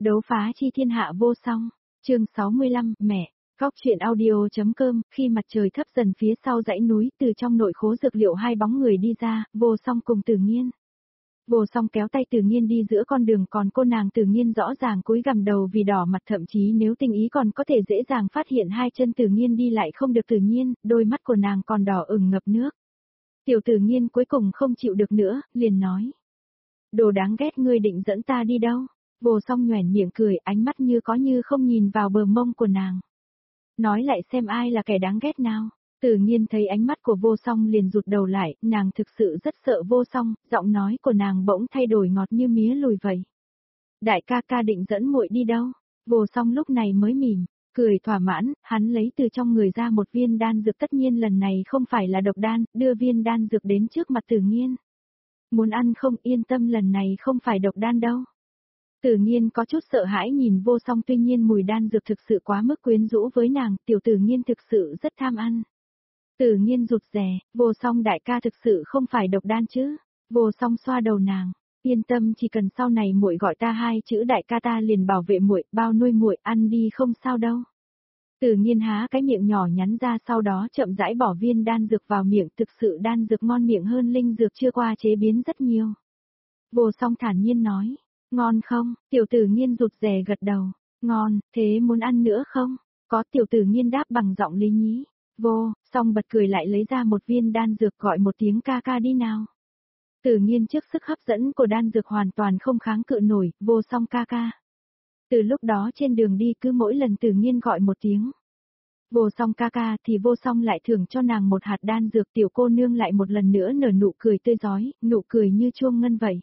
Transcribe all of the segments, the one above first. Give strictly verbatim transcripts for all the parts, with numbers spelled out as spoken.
Đấu phá chi thiên hạ vô song, chương sáu mươi lăm, mẹ, Cóc truyện audio.com, khi mặt trời thấp dần phía sau dãy núi, từ trong nội khố dược liệu hai bóng người đi ra, Vô Song cùng Tử Nghiên. Vô Song kéo tay Tử Nghiên đi giữa con đường, còn cô nàng Tử Nghiên rõ ràng cúi gằm đầu vì đỏ mặt, thậm chí nếu tinh ý còn có thể dễ dàng phát hiện hai chân Tử Nghiên đi lại không được tự nhiên, đôi mắt của nàng còn đỏ ửng ngập nước. Tiểu Tử Nghiên cuối cùng không chịu được nữa, liền nói: "Đồ đáng ghét, ngươi định dẫn ta đi đâu?" Vô Song nhoẻn miệng cười, ánh mắt như có như không nhìn vào bờ mông của nàng. "Nói lại xem ai là kẻ đáng ghét nào?" Tử Nghiên thấy ánh mắt của Vô Song liền rụt đầu lại, nàng thực sự rất sợ Vô Song, giọng nói của nàng bỗng thay đổi ngọt như mía lùi vậy. "Đại ca ca định dẫn muội đi đâu?" Vô Song lúc này mới mỉm, cười thỏa mãn, hắn lấy từ trong người ra một viên đan dược, tất nhiên lần này không phải là độc đan, đưa viên đan dược đến trước mặt Tử Nghiên. "Muốn ăn không? Yên tâm, lần này không phải độc đan đâu." Tử Nghiên có chút sợ hãi nhìn Vô Song, tuy nhiên mùi đan dược thực sự quá mức quyến rũ với nàng, tiểu Tử Nghiên thực sự rất tham ăn. Tử Nghiên rụt rè, "Vô Song đại ca thực sự không phải độc đan chứ?" Vô Song xoa đầu nàng, "Yên tâm, chỉ cần sau này muội gọi ta hai chữ đại ca ta liền bảo vệ muội, bao nuôi muội, ăn đi không sao đâu." Tử Nghiên há cái miệng nhỏ nhắn ra, sau đó chậm rãi bỏ viên đan dược vào miệng, thực sự đan dược ngon miệng hơn linh dược chưa qua chế biến rất nhiều. Vô Song thản nhiên nói: "Ngon không?" Tiểu Tử Nghiên rụt rè gật đầu, "Ngon, thế muốn ăn nữa không?" "Có." Tiểu Tử Nghiên đáp bằng giọng lý nhí. Vô Song bật cười, lại lấy ra một viên đan dược, gọi một tiếng ca ca đi nào. Tử Nghiên trước sức hấp dẫn của đan dược hoàn toàn không kháng cự nổi, Vô Song ca ca. Từ lúc đó trên đường đi, cứ mỗi lần Tử Nghiên gọi một tiếng Vô Song ca ca thì Vô Song lại thưởng cho nàng một hạt đan dược, tiểu cô nương lại một lần nữa nở nụ cười tươi rói, nụ cười như chuông ngân vậy.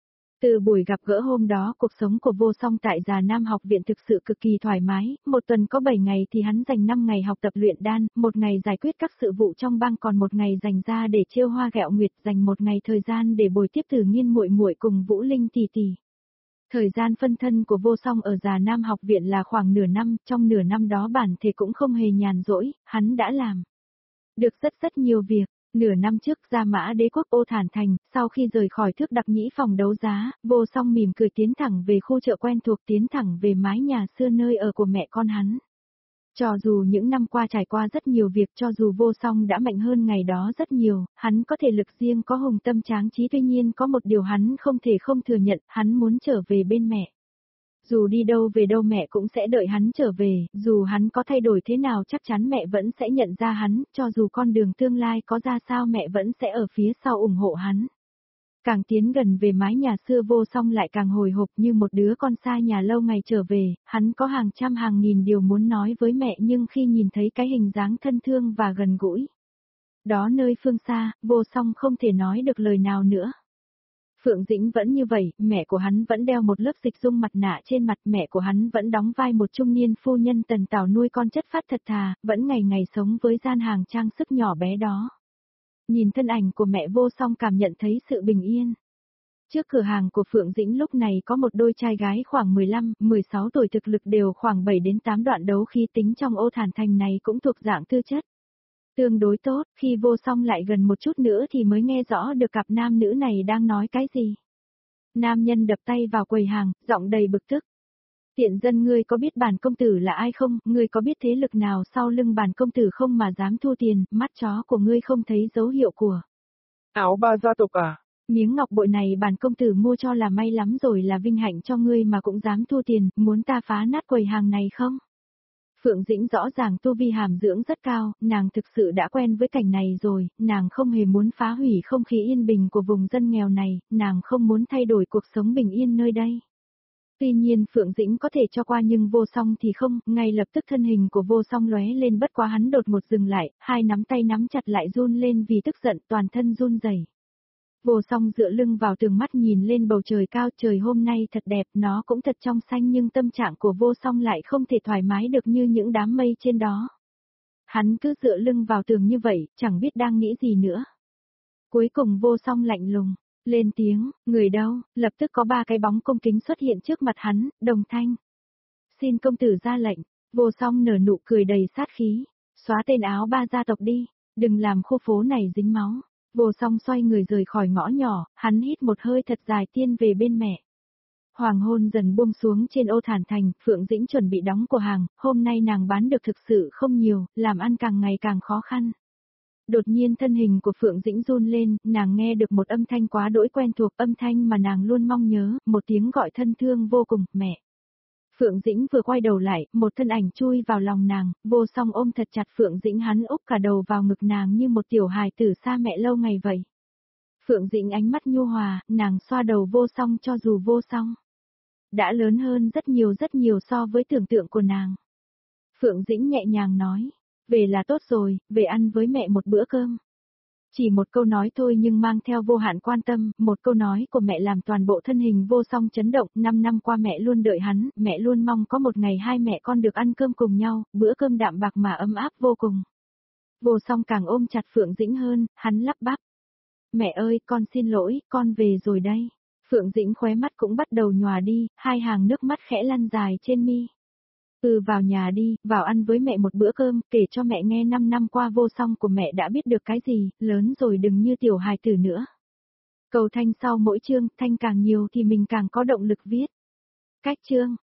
Từ buổi gặp gỡ hôm đó, cuộc sống của Vô Song tại Già Nam học viện thực sự cực kỳ thoải mái, một tuần có bảy ngày thì hắn dành năm ngày học tập luyện đan, một ngày giải quyết các sự vụ trong bang, còn một ngày dành ra để trêu hoa ghẹo nguyệt, dành một ngày thời gian để bồi tiếp Tử Nghiên muội muội cùng Vũ Linh tỷ tỷ. Thời gian phân thân của Vô Song ở Già Nam học viện là khoảng nửa năm, trong nửa năm đó bản thể cũng không hề nhàn rỗi, hắn đã làm được rất rất nhiều việc. Nửa năm trước ra Mã Đế quốc Ô Thản Thành, sau khi rời khỏi Thước Đặc Nhĩ phòng đấu giá, Vô Song mỉm cười tiến thẳng về khu chợ quen thuộc, tiến thẳng về mái nhà xưa nơi ở của mẹ con hắn. Cho dù những năm qua trải qua rất nhiều việc, cho dù Vô Song đã mạnh hơn ngày đó rất nhiều, hắn có thể lực riêng, có hùng tâm tráng trí, tuy nhiên có một điều hắn không thể không thừa nhận, hắn muốn trở về bên mẹ. Dù đi đâu về đâu mẹ cũng sẽ đợi hắn trở về, dù hắn có thay đổi thế nào chắc chắn mẹ vẫn sẽ nhận ra hắn, cho dù con đường tương lai có ra sao mẹ vẫn sẽ ở phía sau ủng hộ hắn. Càng tiến gần về mái nhà xưa, Vô Song lại càng hồi hộp như một đứa con xa nhà lâu ngày trở về, hắn có hàng trăm hàng nghìn điều muốn nói với mẹ, nhưng khi nhìn thấy cái hình dáng thân thương và gần gũi đó nơi phương xa, Vô Song không thể nói được lời nào nữa. Phượng Dĩnh vẫn như vậy, mẹ của hắn vẫn đeo một lớp dịch dung mặt nạ trên mặt, mẹ của hắn vẫn đóng vai một trung niên phu nhân tần tảo nuôi con chất phát thật thà, vẫn ngày ngày sống với gian hàng trang sức nhỏ bé đó. Nhìn thân ảnh của mẹ, Vô Song cảm nhận thấy sự bình yên. Trước cửa hàng của Phượng Dĩnh lúc này có một đôi trai gái khoảng mười lăm, mười sáu tuổi, thực lực đều khoảng bảy đến tám, đoạn đấu khí tính trong Ô Thản Thành này cũng thuộc dạng tư chất tương đối tốt, khi Vô Song lại gần một chút nữa thì mới nghe rõ được cặp nam nữ này đang nói cái gì. Nam nhân đập tay vào quầy hàng, giọng đầy bực tức. "Tiện dân, ngươi có biết bản công tử là ai không? Ngươi có biết thế lực nào sau lưng bản công tử không mà dám thu tiền? Mắt chó của ngươi không thấy dấu hiệu của áo ba gia tộc à? Miếng ngọc bội này bản công tử mua cho là may lắm rồi, là vinh hạnh cho ngươi mà cũng dám thu tiền, muốn ta phá nát quầy hàng này không?" Phượng Dĩnh rõ ràng tu vi hàm dưỡng rất cao, nàng thực sự đã quen với cảnh này rồi, nàng không hề muốn phá hủy không khí yên bình của vùng dân nghèo này, nàng không muốn thay đổi cuộc sống bình yên nơi đây. Tuy nhiên Phượng Dĩnh có thể cho qua nhưng Vô Song thì không, ngay lập tức thân hình của Vô Song lóe lên, bất quá hắn đột ngột dừng lại, hai nắm tay nắm chặt lại run lên vì tức giận, toàn thân run rẩy. Vô Song dựa lưng vào tường, mắt nhìn lên bầu trời cao, trời hôm nay thật đẹp, nó cũng thật trong xanh, nhưng tâm trạng của Vô Song lại không thể thoải mái được như những đám mây trên đó. Hắn cứ dựa lưng vào tường như vậy, chẳng biết đang nghĩ gì nữa. Cuối cùng Vô Song lạnh lùng lên tiếng, "Người đâu?" Lập tức có ba cái bóng cung kính xuất hiện trước mặt hắn, đồng thanh: "Xin công tử ra lệnh." Vô Song nở nụ cười đầy sát khí, "Xóa tên áo ba gia tộc đi, đừng làm khu phố này dính máu." Vô Song xoay người rời khỏi ngõ nhỏ, hắn hít một hơi thật dài, tiên về bên mẹ. Hoàng hôn dần buông xuống trên ô Thản Thành, Phượng Dĩnh chuẩn bị đóng cửa hàng, hôm nay nàng bán được thực sự không nhiều, làm ăn càng ngày càng khó khăn. Đột nhiên thân hình của Phượng Dĩnh run lên, nàng nghe được một âm thanh quá đỗi quen thuộc, âm thanh mà nàng luôn mong nhớ, một tiếng gọi thân thương vô cùng, mẹ. Phượng Dĩnh vừa quay đầu lại, một thân ảnh chui vào lòng nàng, Vô Song ôm thật chặt Phượng Dĩnh, hắn úp cả đầu vào ngực nàng như một tiểu hài tử xa mẹ lâu ngày vậy. Phượng Dĩnh ánh mắt nhu hòa, nàng xoa đầu Vô Song, cho dù Vô Song đã lớn hơn rất nhiều rất nhiều so với tưởng tượng của nàng. Phượng Dĩnh nhẹ nhàng nói, về là tốt rồi, về ăn với mẹ một bữa cơm. Chỉ một câu nói thôi nhưng mang theo vô hạn quan tâm, một câu nói của mẹ làm toàn bộ thân hình Vô Song chấn động, năm năm qua mẹ luôn đợi hắn, mẹ luôn mong có một ngày hai mẹ con được ăn cơm cùng nhau, bữa cơm đạm bạc mà ấm áp vô cùng. Vô Song càng ôm chặt Phượng Dĩnh hơn, hắn lắp bắp. Mẹ ơi, con xin lỗi, con về rồi đây. Phượng Dĩnh khóe mắt cũng bắt đầu nhòa đi, hai hàng nước mắt khẽ lăn dài trên mi. Ừ, vào nhà đi, vào ăn với mẹ một bữa cơm, kể cho mẹ nghe năm năm qua Vô Song của mẹ đã biết được cái gì, lớn rồi đừng như tiểu hài tử nữa. Cầu Thanh sau mỗi chương, Thanh càng nhiều thì mình càng có động lực viết. Cách chương.